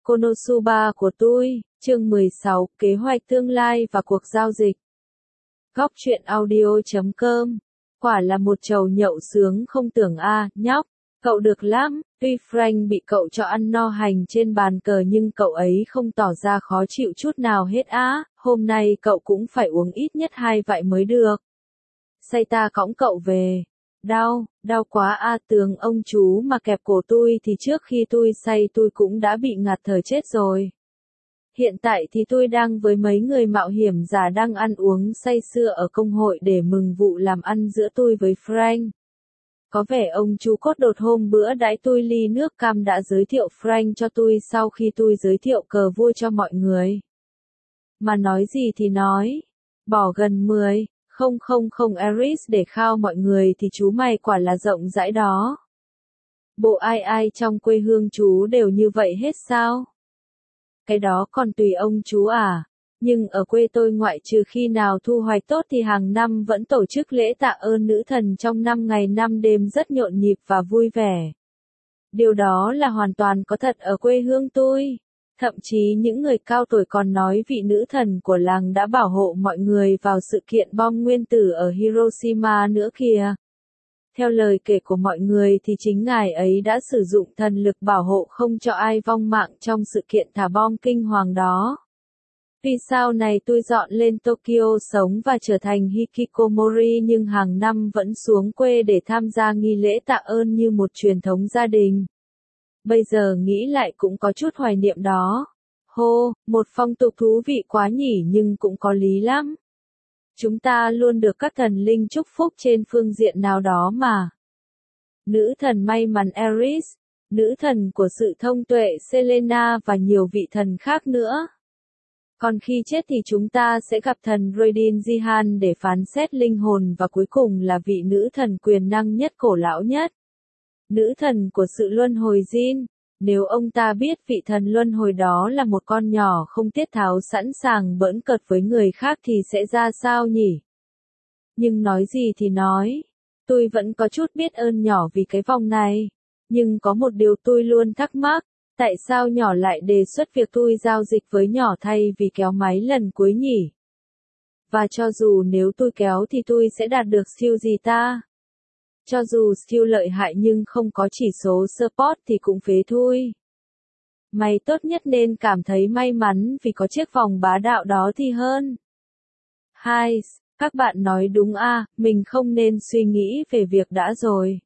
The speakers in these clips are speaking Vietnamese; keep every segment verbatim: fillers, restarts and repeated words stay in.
Konosuba của tôi, chương mười sáu, kế hoạch tương lai và cuộc giao dịch. Góc truyện audio chấm com. Quả là một chầu nhậu sướng không tưởng a, à, nhóc, cậu được lắm. Tuy Frank bị cậu cho ăn no hành trên bàn cờ nhưng cậu ấy không tỏ ra khó chịu chút nào hết á, hôm nay cậu cũng phải uống ít nhất hai vại mới được. Say ta cõng cậu về. Đau, đau quá a, tường ông chú mà kẹp cổ tôi thì trước khi tôi say tôi cũng đã bị ngạt thở chết rồi. Hiện tại thì tôi đang với mấy người mạo hiểm giả đang ăn uống say sưa ở công hội để mừng vụ làm ăn giữa tôi với Frank. Có vẻ ông chú cốt đột hôm bữa đãi tôi ly nước cam đã giới thiệu Frank cho tôi sau khi tôi giới thiệu cờ vua cho mọi người. Mà nói gì thì nói, bỏ gần mười. Không không không Eris để khao mọi người thì chú mày quả là rộng rãi đó. Bộ ai ai trong quê hương chú đều như vậy hết sao? Cái đó còn tùy ông chú à. Nhưng ở quê tôi ngoại trừ khi nào thu hoạch tốt thì hàng năm vẫn tổ chức lễ tạ ơn nữ thần trong năm ngày năm đêm rất nhộn nhịp và vui vẻ. Điều đó là hoàn toàn có thật ở quê hương tôi. Thậm chí những người cao tuổi còn nói vị nữ thần của làng đã bảo hộ mọi người vào sự kiện bom nguyên tử ở Hiroshima nữa kìa. Theo lời kể của mọi người thì chính ngài ấy đã sử dụng thần lực bảo hộ không cho ai vong mạng trong sự kiện thả bom kinh hoàng đó. Tuy sau này tôi dọn lên Tokyo sống và trở thành hikikomori nhưng hàng năm vẫn xuống quê để tham gia nghi lễ tạ ơn như một truyền thống gia đình. Bây giờ nghĩ lại cũng có chút hoài niệm đó. Hô, một phong tục thú vị quá nhỉ nhưng cũng có lý lắm. Chúng ta luôn được các thần linh chúc phúc trên phương diện nào đó mà. Nữ thần may mắn Eris, nữ thần của sự thông tuệ Selena và nhiều vị thần khác nữa. Còn khi chết thì chúng ta sẽ gặp thần Raiden Jihan để phán xét linh hồn và cuối cùng là vị nữ thần quyền năng nhất cổ lão nhất. Nữ thần của sự luân hồi Jin, nếu ông ta biết vị thần luân hồi đó là một con nhỏ không tiết tháo sẵn sàng bỡn cợt với người khác thì sẽ ra sao nhỉ? Nhưng nói gì thì nói, tôi vẫn có chút biết ơn nhỏ vì cái vòng này. Nhưng có một điều tôi luôn thắc mắc, tại sao nhỏ lại đề xuất việc tôi giao dịch với nhỏ thay vì kéo máy lần cuối nhỉ? Và cho dù nếu tôi kéo thì tôi sẽ đạt được siêu gì ta? Cho dù skill lợi hại nhưng không có chỉ số support thì cũng phế thôi. Mày tốt nhất nên cảm thấy may mắn vì có chiếc vòng bá đạo đó thì hơn. Hai, các bạn nói đúng à, mình không nên suy nghĩ về việc đã rồi.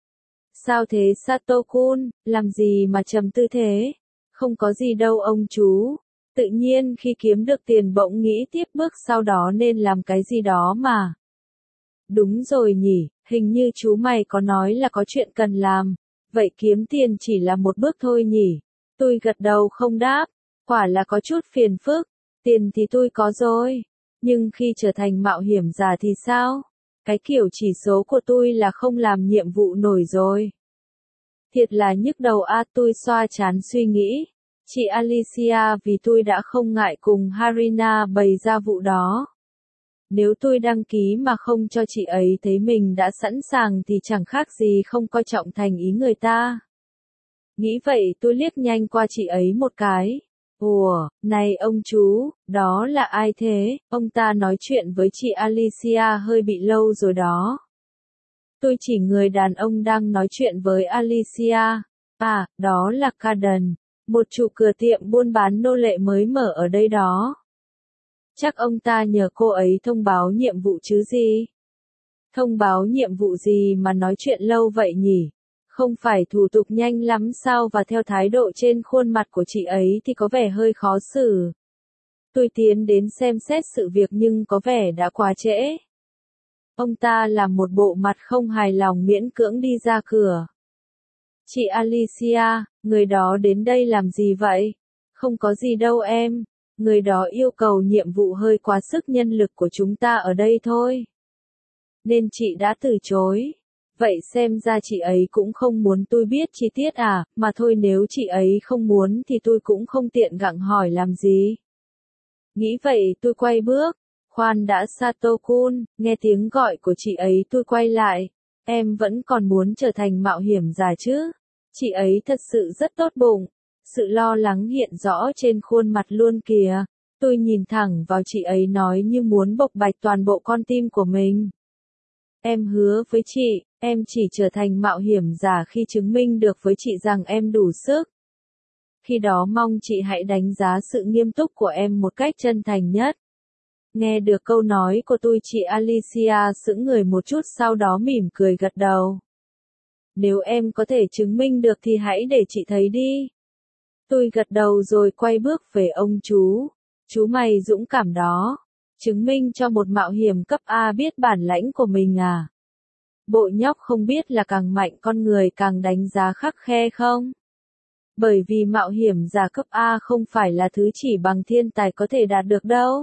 Sao thế Sato-kun, làm gì mà trầm tư thế? Không có gì đâu ông chú. Tự nhiên khi kiếm được tiền bỗng nghĩ tiếp bước sau đó nên làm cái gì đó mà. Đúng rồi nhỉ, hình như chú mày có nói là có chuyện cần làm. Vậy kiếm tiền chỉ là một bước thôi nhỉ? Tôi gật đầu không đáp. Quả là có chút phiền phức. Tiền thì tôi có rồi. Nhưng khi trở thành mạo hiểm giả thì sao? Cái kiểu chỉ số của tôi là không làm nhiệm vụ nổi rồi. Thiệt là nhức đầu a, tôi xoa chán suy nghĩ. Chị Alicia vì tôi đã không ngại cùng Harina bày ra vụ đó. Nếu tôi đăng ký mà không cho chị ấy thấy mình đã sẵn sàng thì chẳng khác gì không coi trọng thành ý người ta. Nghĩ vậy tôi liếc nhanh qua chị ấy một cái. Ủa, này ông chú, đó là ai thế? Ông ta nói chuyện với chị Alicia hơi bị lâu rồi đó. Tôi chỉ người đàn ông đang nói chuyện với Alicia. À, đó là Caden, một chủ cửa tiệm buôn bán nô lệ mới mở ở đây đó. Chắc ông ta nhờ cô ấy thông báo nhiệm vụ chứ gì? Thông báo nhiệm vụ gì mà nói chuyện lâu vậy nhỉ? Không phải thủ tục nhanh lắm sao và theo thái độ trên khuôn mặt của chị ấy thì có vẻ hơi khó xử. Tôi tiến đến xem xét sự việc nhưng có vẻ đã quá trễ. Ông ta làm một bộ mặt không hài lòng miễn cưỡng đi ra cửa. Chị Alicia, người đó đến đây làm gì vậy? Không có gì đâu em. Người đó yêu cầu nhiệm vụ hơi quá sức nhân lực của chúng ta ở đây thôi. Nên chị đã từ chối. Vậy xem ra chị ấy cũng không muốn tôi biết chi tiết à, mà thôi nếu chị ấy không muốn thì tôi cũng không tiện gặng hỏi làm gì. Nghĩ vậy tôi quay bước. Khoan đã Sato-kun, nghe tiếng gọi của chị ấy tôi quay lại. Em vẫn còn muốn trở thành mạo hiểm giả chứ? Chị ấy thật sự rất tốt bụng. Sự lo lắng hiện rõ trên khuôn mặt luôn kìa. Tôi nhìn thẳng vào chị ấy nói như muốn bộc bạch toàn bộ con tim của mình. Em hứa với chị, em chỉ trở thành mạo hiểm giả khi chứng minh được với chị rằng em đủ sức. Khi đó mong chị hãy đánh giá sự nghiêm túc của em một cách chân thành nhất. Nghe được câu nói của tôi, chị Alicia sững người một chút, sau đó mỉm cười gật đầu. Nếu em có thể chứng minh được thì hãy để chị thấy đi. Tôi gật đầu rồi quay bước về ông chú. Chú mày dũng cảm đó. Chứng minh cho một mạo hiểm cấp A biết bản lãnh của mình à? Bộ nhóc không biết là càng mạnh con người càng đánh giá khắt khe không? Bởi vì mạo hiểm giả cấp A không phải là thứ chỉ bằng thiên tài có thể đạt được đâu.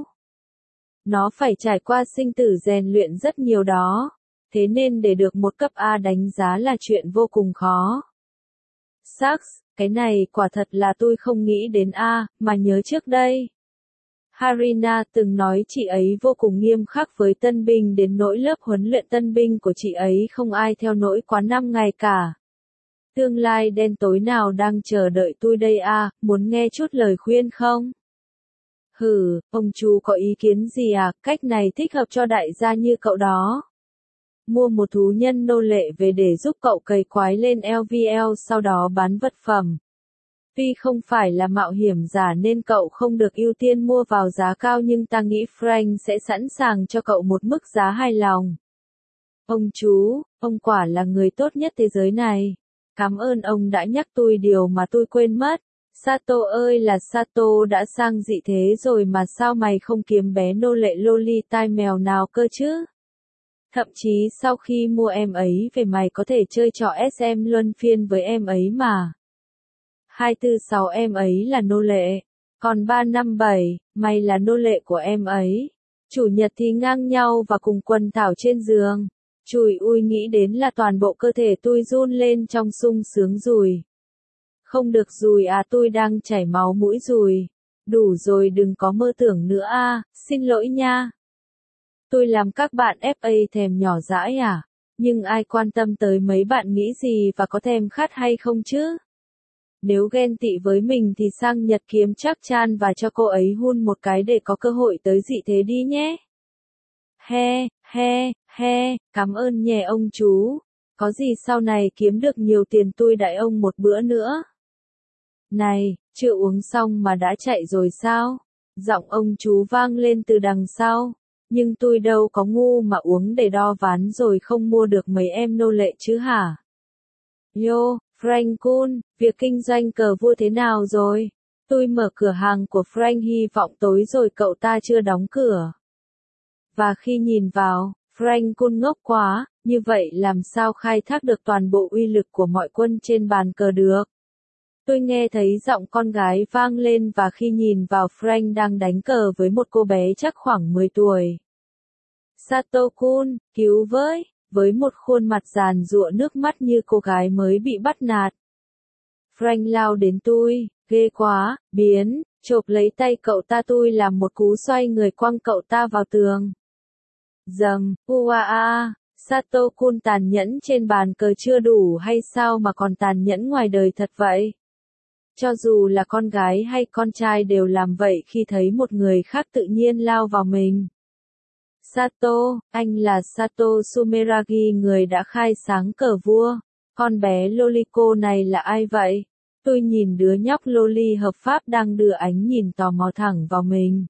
Nó phải trải qua sinh tử rèn luyện rất nhiều đó. Thế nên để được một cấp A đánh giá là chuyện vô cùng khó. Shucks, cái này quả thật là tôi không nghĩ đến A, mà nhớ trước đây. Harina từng nói chị ấy vô cùng nghiêm khắc với tân binh đến nỗi lớp huấn luyện tân binh của chị ấy không ai theo nổi quá năm ngày cả. Tương lai đen tối nào đang chờ đợi tôi đây à, muốn nghe chút lời khuyên không? Hừ, ông chú có ý kiến gì à, cách này thích hợp cho đại gia như cậu đó. Mua một thú nhân nô lệ về để giúp cậu cày quái lên lờ vê lờ sau đó bán vật phẩm. Tuy không phải là mạo hiểm giả nên cậu không được ưu tiên mua vào giá cao, nhưng ta nghĩ Frank sẽ sẵn sàng cho cậu một mức giá hài lòng. Ông chú, ông quả là người tốt nhất thế giới này. Cảm ơn ông đã nhắc tôi điều mà tôi quên mất. Sato ơi là Sato đã sang dị thế rồi mà sao mày không kiếm bé nô lệ loli tai mèo nào cơ chứ? Thậm chí sau khi mua em ấy về mày có thể chơi trò ét em luân phiên với em ấy mà. hai tư sáu em ấy là nô lệ, còn ba năm bảy, mày là nô lệ của em ấy. Chủ nhật thì ngang nhau và cùng quần thảo trên giường. Chùi ui, nghĩ đến là toàn bộ cơ thể tôi run lên trong sung sướng rùi. Không được rùi à, tôi đang chảy máu mũi rùi. Đủ rồi, đừng có mơ tưởng nữa a, xin lỗi nha. Tôi làm các bạn ép a thèm nhỏ dãi à? Nhưng ai quan tâm tới mấy bạn nghĩ gì và có thèm khát hay không chứ? Nếu ghen tị với mình thì sang Nhật kiếm chắc chan và cho cô ấy hun một cái để có cơ hội tới dị thế đi nhé. He, he, he, cảm ơn nhé ông chú. Có gì sau này kiếm được nhiều tiền tôi đãi ông một bữa nữa. Này, chưa uống xong mà đã chạy rồi sao? Giọng ông chú vang lên từ đằng sau. Nhưng tôi đâu có ngu mà uống để đo ván rồi không mua được mấy em nô lệ chứ hả? Yo, Frank Kun, việc kinh doanh cờ vua thế nào rồi? Tôi mở cửa hàng của Frank hy vọng tối rồi cậu ta chưa đóng cửa. Và khi nhìn vào, Frank Kun ngốc quá, như vậy làm sao khai thác được toàn bộ uy lực của mọi quân trên bàn cờ được? Tôi nghe thấy giọng con gái vang lên và khi nhìn vào Frank đang đánh cờ với một cô bé chắc khoảng mười tuổi. Sato-kun, cứu với, với một khuôn mặt giàn giụa nước mắt như cô gái mới bị bắt nạt. Frank lao đến tôi, ghê quá, biến, chộp lấy tay cậu ta, tôi làm một cú xoay người quăng cậu ta vào tường. Dầm, uaa, Sato-kun tàn nhẫn trên bàn cờ chưa đủ hay sao mà còn tàn nhẫn ngoài đời thật vậy? Cho dù là con gái hay con trai đều làm vậy khi thấy một người khác tự nhiên lao vào mình. Sato, anh là Sato Sumeragi, người đã khai sáng cờ vua. Con bé Loliko này là ai vậy? Tôi nhìn đứa nhóc Loli hợp pháp đang đưa ánh nhìn tò mò thẳng vào mình.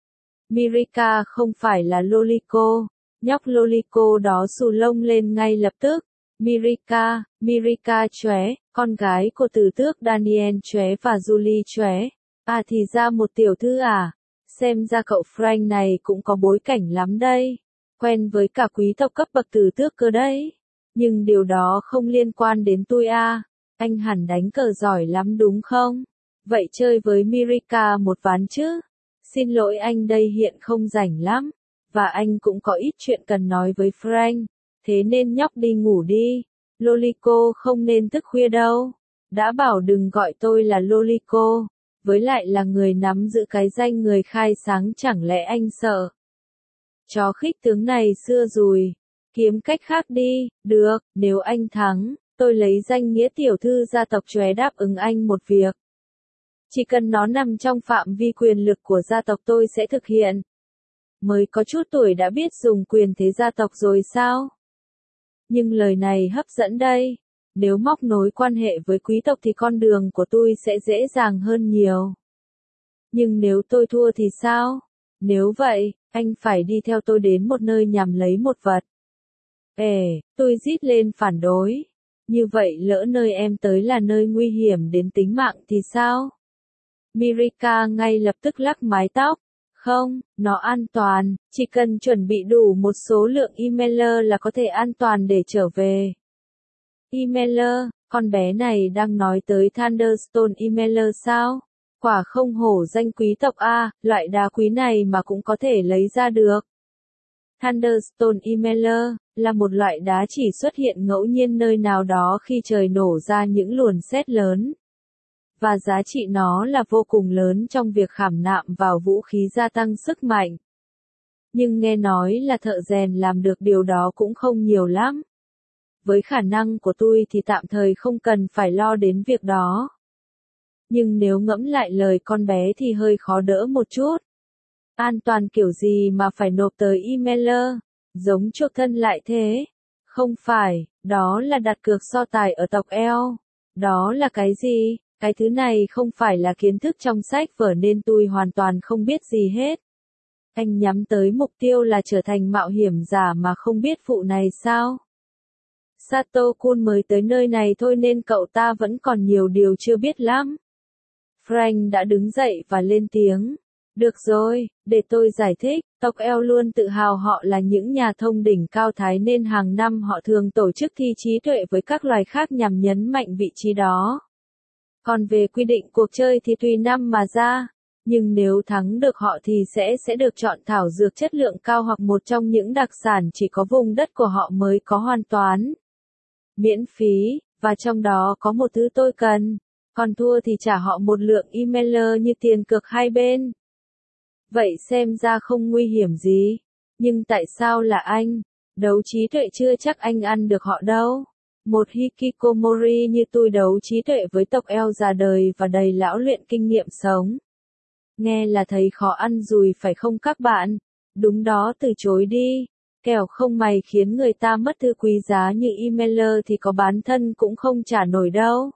Mirika không phải là Loliko. Nhóc Loliko đó xù lông lên ngay lập tức. Mirika, Mirika chóe, con gái của tử tước Daniel chóe và Julie chóe. À thì ra một tiểu thư à? Xem ra cậu Frank này cũng có bối cảnh lắm đây. Quen với cả quý tộc cấp bậc tử tước cơ đấy. Nhưng điều đó không liên quan đến tôi à. Anh hẳn đánh cờ giỏi lắm đúng không? Vậy chơi với Mirika một ván chứ? Xin lỗi anh đây hiện không rảnh lắm. Và anh cũng có ít chuyện cần nói với Frank. Thế nên nhóc đi ngủ đi. Loliko không nên thức khuya đâu. Đã bảo đừng gọi tôi là Loliko. Với lại là người nắm giữ cái danh người khai sáng, chẳng lẽ anh sợ? Chó khích tướng này xưa rồi. Kiếm cách khác đi, được, nếu anh thắng, tôi lấy danh nghĩa tiểu thư gia tộc chóe đáp ứng anh một việc. Chỉ cần nó nằm trong phạm vi quyền lực của gia tộc tôi sẽ thực hiện. Mới có chút tuổi đã biết dùng quyền thế gia tộc rồi sao? Nhưng lời này hấp dẫn đây. Nếu móc nối quan hệ với quý tộc thì con đường của tôi sẽ dễ dàng hơn nhiều. Nhưng nếu tôi thua thì sao? Nếu vậy, anh phải đi theo tôi đến một nơi nhằm lấy một vật. Ê, tôi rít lên phản đối. Như vậy lỡ nơi em tới là nơi nguy hiểm đến tính mạng thì sao? Mirika ngay lập tức lắc mái tóc. Không, nó an toàn, chỉ cần chuẩn bị đủ một số lượng emailer là có thể an toàn để trở về. Emailer, con bé này đang nói tới Thunderstone emailer sao? Quả không hổ danh quý tộc A, loại đá quý này mà cũng có thể lấy ra được. Thunderstone emailer là một loại đá chỉ xuất hiện ngẫu nhiên nơi nào đó khi trời nổ ra những luồn sét lớn. Và giá trị nó là vô cùng lớn trong việc khảm nạm vào vũ khí gia tăng sức mạnh. Nhưng nghe nói là thợ rèn làm được điều đó cũng không nhiều lắm. Với khả năng của tôi thì tạm thời không cần phải lo đến việc đó. Nhưng nếu ngẫm lại lời con bé thì hơi khó đỡ một chút. An toàn kiểu gì mà phải nộp tới emailer, giống chuộc thân lại thế. Không phải, đó là đặt cược so tài ở tộc eo. Đó là cái gì? Cái thứ này không phải là kiến thức trong sách vở nên tôi hoàn toàn không biết gì hết. Anh nhắm tới mục tiêu là trở thành mạo hiểm giả mà không biết vụ này sao? Sato-kun mới tới nơi này thôi nên cậu ta vẫn còn nhiều điều chưa biết lắm. Frank đã đứng dậy và lên tiếng. Được rồi, để tôi giải thích, tộc eo luôn tự hào họ là những nhà thông đỉnh cao thái nên hàng năm họ thường tổ chức thi trí tuệ với các loài khác nhằm nhấn mạnh vị trí đó. Còn về quy định cuộc chơi thì tùy năm mà ra, nhưng nếu thắng được họ thì sẽ sẽ được chọn thảo dược chất lượng cao hoặc một trong những đặc sản chỉ có vùng đất của họ mới có hoàn toàn. Miễn phí, và trong đó có một thứ tôi cần, còn thua thì trả họ một lượng emailer như tiền cược hai bên. Vậy xem ra không nguy hiểm gì, nhưng tại sao là anh? Đấu trí tuệ chưa chắc anh ăn được họ đâu. Một hikikomori như tôi đấu trí tuệ với tộc eo già đời và đầy lão luyện kinh nghiệm sống. Nghe là thấy khó ăn rồi phải không các bạn? Đúng đó, từ chối đi. Kẻo không mày khiến người ta mất thứ quý giá như emailer thì có bán thân cũng không trả nổi đâu.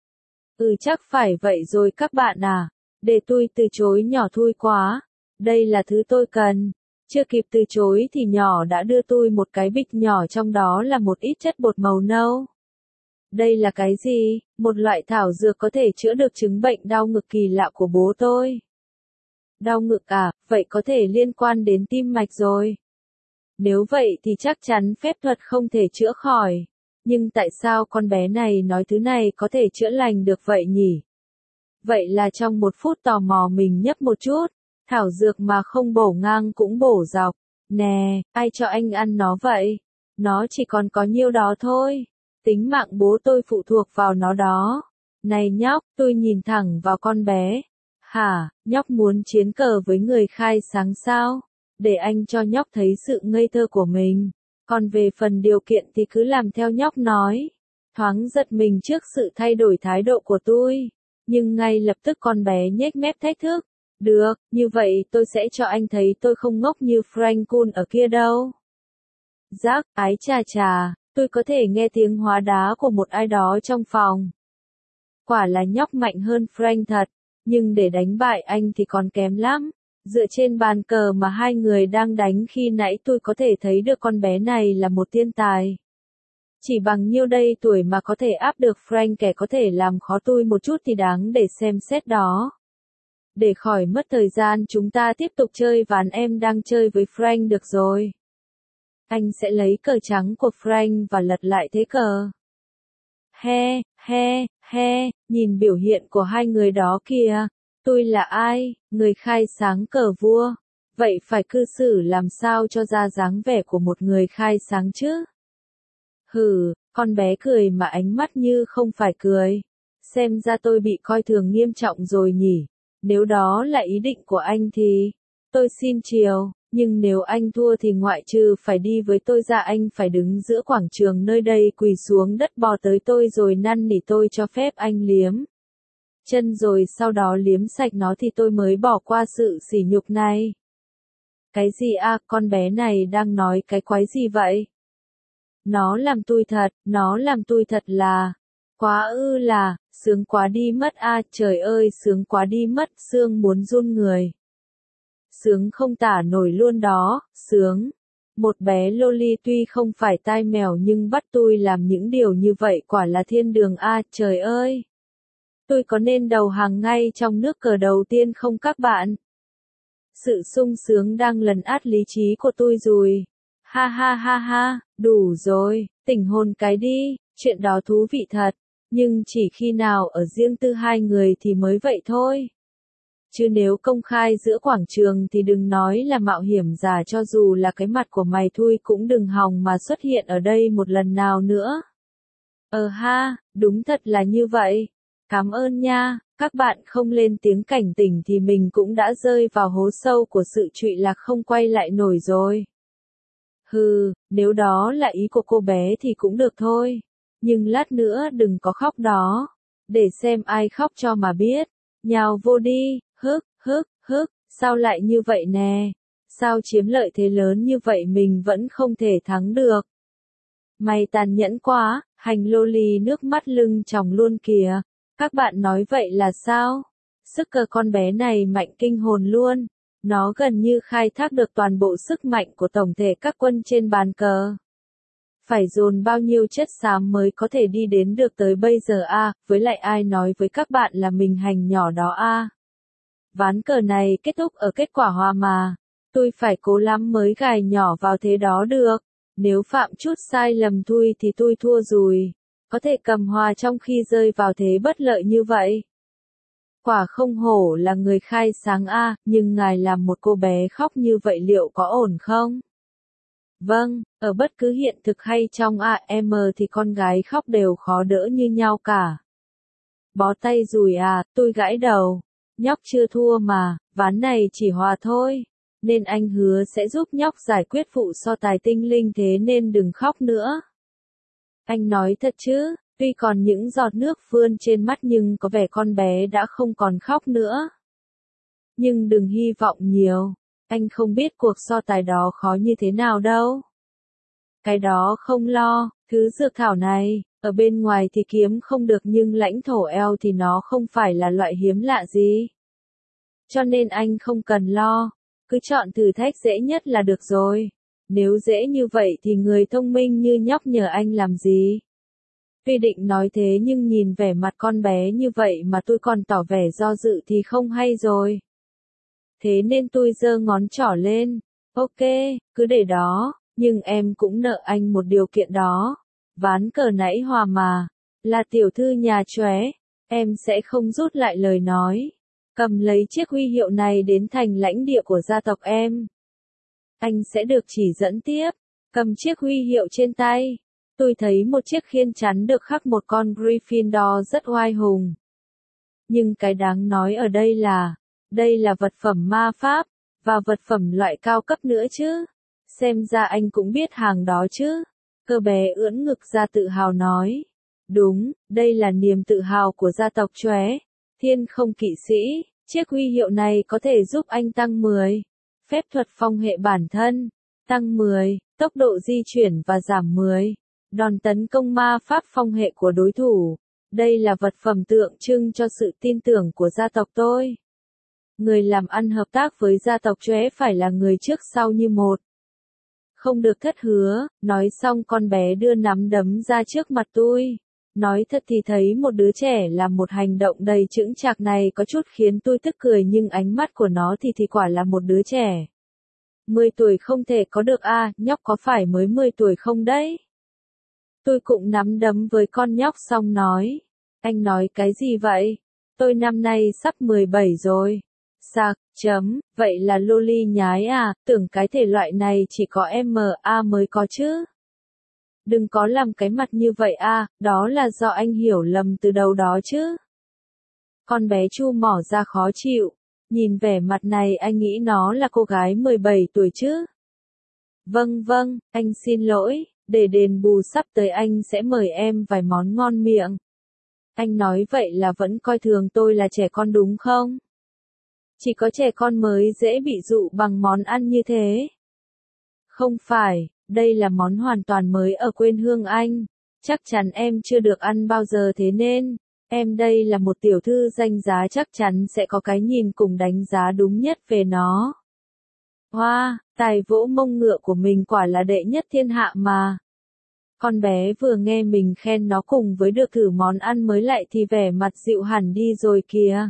Ừ chắc phải vậy rồi các bạn à. Để tôi từ chối nhỏ thui quá. Đây là thứ tôi cần. Chưa kịp từ chối thì nhỏ đã đưa tôi một cái bịch nhỏ trong đó là một ít chất bột màu nâu. Đây là cái gì? Một loại thảo dược có thể chữa được chứng bệnh đau ngực kỳ lạ của bố tôi. Đau ngực à, vậy có thể liên quan đến tim mạch rồi. Nếu vậy thì chắc chắn phép thuật không thể chữa khỏi. Nhưng tại sao con bé này nói thứ này có thể chữa lành được vậy nhỉ? Vậy là trong một phút tò mò mình nhấp một chút. Thảo dược mà không bổ ngang cũng bổ dọc. Nè, ai cho anh ăn nó vậy? Nó chỉ còn có nhiêu đó thôi. Tính mạng bố tôi phụ thuộc vào nó đó. Này nhóc, tôi nhìn thẳng vào con bé. Hả, nhóc muốn chiến cờ với người khai sáng sao? Để anh cho nhóc thấy sự ngây thơ của mình. Còn về phần điều kiện thì cứ làm theo nhóc nói. Thoáng giật mình trước sự thay đổi thái độ của tôi. Nhưng ngay lập tức con bé nhếch mép thách thức. Được, như vậy tôi sẽ cho anh thấy tôi không ngốc như Frank Kun ở kia đâu. Giác, ái chà chà, tôi có thể nghe tiếng hóa đá của một ai đó trong phòng. Quả là nhóc mạnh hơn Frank thật, nhưng để đánh bại anh thì còn kém lắm. Dựa trên bàn cờ mà hai người đang đánh khi nãy tôi có thể thấy được con bé này là một thiên tài. Chỉ bằng nhiêu đây tuổi mà có thể áp được Frank, kẻ có thể làm khó tôi một chút thì đáng để xem xét đó. Để khỏi mất thời gian chúng ta tiếp tục chơi ván em đang chơi với Frank được rồi. Anh sẽ lấy cờ trắng của Frank và lật lại thế cờ. He, he, he, nhìn biểu hiện của hai người đó kìa. Tôi là ai? Người khai sáng cờ vua. Vậy phải cư xử làm sao cho ra dáng vẻ của một người khai sáng chứ? Hừ, con bé cười mà ánh mắt như không phải cười. Xem ra tôi bị coi thường nghiêm trọng rồi nhỉ. Nếu đó là ý định của anh thì, tôi xin chiều, nhưng nếu anh thua thì ngoại trừ phải đi với tôi ra anh phải đứng giữa quảng trường nơi đây quỳ xuống đất bò tới tôi rồi năn nỉ tôi cho phép anh liếm. chân rồi sau đó liếm sạch nó thì tôi mới bỏ qua sự sỉ nhục này. Cái gì a, con bé này đang nói cái quái gì vậy? Nó làm tôi thật, nó làm tôi thật là, quá ư là, sướng quá đi mất a, trời ơi sướng quá đi mất, xương muốn run người. Sướng không tả nổi luôn đó, sướng. Một bé loli tuy không phải tai mèo nhưng bắt tôi làm những điều như vậy quả là thiên đường a, trời ơi. Tôi có nên đầu hàng ngay trong nước cờ đầu tiên không các bạn? Sự sung sướng đang lấn át lý trí của tôi rồi. Ha ha ha ha, đủ rồi, tỉnh hồn cái đi, chuyện đó thú vị thật, nhưng chỉ khi nào ở riêng tư hai người thì mới vậy thôi. Chứ nếu công khai giữa quảng trường thì đừng nói là mạo hiểm giả, cho dù là cái mặt của mày thui cũng đừng hòng mà xuất hiện ở đây một lần nào nữa. Ờ ha, đúng thật là như vậy. Cảm ơn nha, các bạn không lên tiếng cảnh tỉnh thì mình cũng đã rơi vào hố sâu của sự trụy lạc không quay lại nổi rồi. Hừ, nếu đó là ý của cô bé thì cũng được thôi. Nhưng lát nữa đừng có khóc đó. Để xem ai khóc cho mà biết. Nhào vô đi, hức, hức, hức, sao lại như vậy nè? Sao chiếm lợi thế lớn như vậy mình vẫn không thể thắng được? Mày tàn nhẫn quá, hành loli nước mắt lưng tròng luôn kìa. Các bạn nói vậy là sao? Sức cờ con bé này mạnh kinh hồn luôn. Nó gần như khai thác được toàn bộ sức mạnh của tổng thể các quân trên bàn cờ. Phải dồn bao nhiêu chất xám mới có thể đi đến được tới bây giờ a, à, với lại ai nói với các bạn là mình hành nhỏ đó a. À. Ván cờ này kết thúc ở kết quả hòa mà. Tôi phải cố lắm mới gài nhỏ vào thế đó được. Nếu phạm chút sai lầm thui thì tôi thua rồi. Có thể cầm hòa trong khi rơi vào thế bất lợi như vậy. Quả không hổ là người khai sáng a, à, nhưng ngài làm một cô bé khóc như vậy liệu có ổn không? Vâng, ở bất cứ hiện thực hay trong a em thì con gái khóc đều khó đỡ như nhau cả. Bó tay rùi à, tôi gãi đầu. Nhóc chưa thua mà, ván này chỉ hòa thôi. Nên anh hứa sẽ giúp nhóc giải quyết vụ so tài tinh linh, thế nên đừng khóc nữa. Anh nói thật chứ, tuy còn những giọt nước vươn trên mắt nhưng có vẻ con bé đã không còn khóc nữa. Nhưng đừng hy vọng nhiều. Anh không biết cuộc so tài đó khó như thế nào đâu. Cái đó không lo, thứ dược thảo này, ở bên ngoài thì kiếm không được nhưng lãnh thổ eo thì nó không phải là loại hiếm lạ gì. Cho nên anh không cần lo, cứ chọn thử thách dễ nhất là được rồi. Nếu dễ như vậy thì người thông minh như nhóc nhờ anh làm gì? Tuy định nói thế nhưng nhìn vẻ mặt con bé như vậy mà tôi còn tỏ vẻ do dự thì không hay rồi. Thế nên tôi giơ ngón trỏ lên. Ok, cứ để đó, nhưng em cũng nợ anh một điều kiện đó. Ván cờ nãy hòa mà, là tiểu thư nhà chóe, em sẽ không rút lại lời nói. Cầm lấy chiếc huy hiệu này đến thành lãnh địa của gia tộc em. Anh sẽ được chỉ dẫn tiếp. Cầm chiếc huy hiệu trên tay. Tôi thấy một chiếc khiên chắn được khắc một con Gryffindor rất oai hùng. Nhưng cái đáng nói ở đây là, đây là vật phẩm ma pháp, và vật phẩm loại cao cấp nữa chứ. Xem ra anh cũng biết hàng đó chứ. Cơ bé ưỡn ngực ra tự hào nói. Đúng, đây là niềm tự hào của gia tộc chóe. Thiên không kỵ sĩ, chiếc huy hiệu này có thể giúp anh tăng mười. Phép thuật phong hệ bản thân, tăng mười, tốc độ di chuyển và giảm mười. Đòn tấn công ma pháp phong hệ của đối thủ. Đây là vật phẩm tượng trưng cho sự tin tưởng của gia tộc tôi. Người làm ăn hợp tác với gia tộc chóe phải là người trước sau như một. Không được thất hứa, nói xong con bé đưa nắm đấm ra trước mặt tôi. Nói thật thì thấy một đứa trẻ làm một hành động đầy chững chạc này có chút khiến tôi tức cười, nhưng ánh mắt của nó thì thì quả là một đứa trẻ. mười tuổi không thể có được a, à, nhóc có phải mới mười tuổi không đấy? Tôi cũng nắm đấm với con nhóc xong nói. Anh nói cái gì vậy? Tôi năm nay sắp mười bảy rồi. Sạc, chấm, vậy là loli nhái à, tưởng cái thể loại này chỉ có em a mới có chứ. Đừng có làm cái mặt như vậy a, à, đó là do anh hiểu lầm từ đầu đó chứ. Con bé chu mỏ ra khó chịu, nhìn vẻ mặt này anh nghĩ nó là cô gái mười bảy tuổi chứ. Vâng vâng, anh xin lỗi, để đền bù sắp tới anh sẽ mời em vài món ngon miệng. Anh nói vậy là vẫn coi thường tôi là trẻ con đúng không? Chỉ có trẻ con mới dễ bị dụ bằng món ăn như thế. Không phải, đây là món hoàn toàn mới ở quê hương anh. Chắc chắn em chưa được ăn bao giờ thế nên, em đây là một tiểu thư danh giá chắc chắn sẽ có cái nhìn cùng đánh giá đúng nhất về nó. Hoa, wow, tài vỗ mông ngựa của mình quả là đệ nhất thiên hạ mà. Con bé vừa nghe mình khen nó cùng với được thử món ăn mới lại thì vẻ mặt dịu hẳn đi rồi kìa.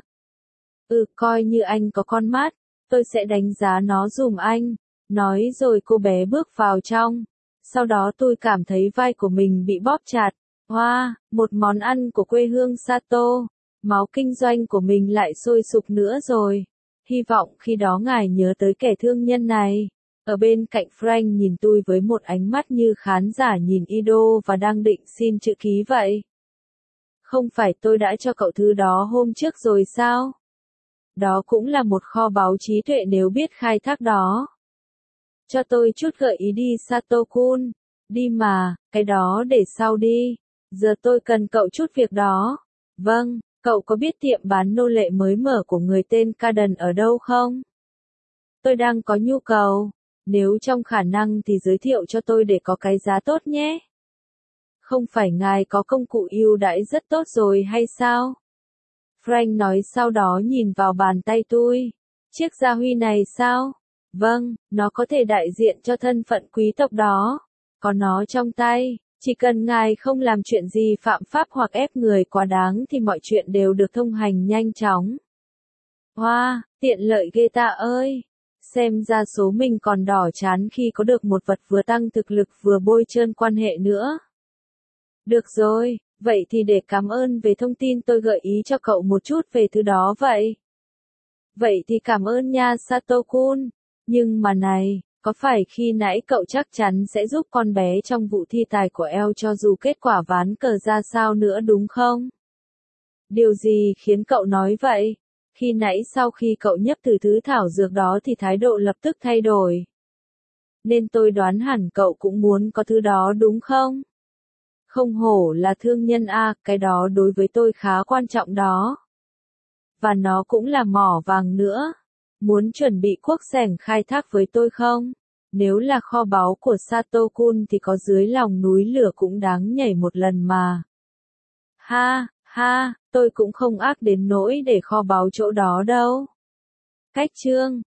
Ừ, coi như anh có con mắt, tôi sẽ đánh giá nó dùm anh. Nói rồi cô bé bước vào trong. Sau đó tôi cảm thấy vai của mình bị bóp chặt. Hoa, wow, một món ăn của quê hương Sato. Máu kinh doanh của mình lại sôi sục nữa rồi. Hy vọng khi đó ngài nhớ tới kẻ thương nhân này. Ở bên cạnh Frank nhìn tôi với một ánh mắt như khán giả nhìn idol và đang định xin chữ ký vậy. Không phải tôi đã cho cậu thứ đó hôm trước rồi sao? Đó cũng là một kho báu trí tuệ nếu biết khai thác đó. Cho tôi chút gợi ý đi Sato-kun. Đi mà, cái đó để sau đi. Giờ tôi cần cậu chút việc đó. Vâng, cậu có biết tiệm bán nô lệ mới mở của người tên Kaden ở đâu không? Tôi đang có nhu cầu. Nếu trong khả năng thì giới thiệu cho tôi để có cái giá tốt nhé. Không phải ngài có công cụ ưu đãi rất tốt rồi hay sao? Frank nói sau đó nhìn vào bàn tay tôi. Chiếc gia huy này sao? Vâng, nó có thể đại diện cho thân phận quý tộc đó. Có nó trong tay, chỉ cần ngài không làm chuyện gì phạm pháp hoặc ép người quá đáng thì mọi chuyện đều được thông hành nhanh chóng. Hoa, wow, tiện lợi ghê ta ơi! Xem ra số mình còn đỏ chán khi có được một vật vừa tăng thực lực vừa bôi trơn quan hệ nữa. Được rồi, vậy thì để cảm ơn về thông tin tôi gợi ý cho cậu một chút về thứ đó vậy. Vậy thì cảm ơn nha Sato-kun. Nhưng mà này, có phải khi nãy cậu chắc chắn sẽ giúp con bé trong vụ thi tài của eo cho dù kết quả ván cờ ra sao nữa đúng không? Điều gì khiến cậu nói vậy? Khi nãy sau khi cậu nhấp thử thứ thảo dược đó thì thái độ lập tức thay đổi. Nên tôi đoán hẳn cậu cũng muốn có thứ đó đúng không? Không hổ là thương nhân a, cái đó đối với tôi khá quan trọng đó. Và nó cũng là mỏ vàng nữa. Muốn chuẩn bị cuốc sẻng khai thác với tôi không? Nếu là kho báu của Sato-kun thì có dưới lòng núi lửa cũng đáng nhảy một lần mà. Ha, ha, tôi cũng không ác đến nỗi để kho báu chỗ đó đâu. Cách chương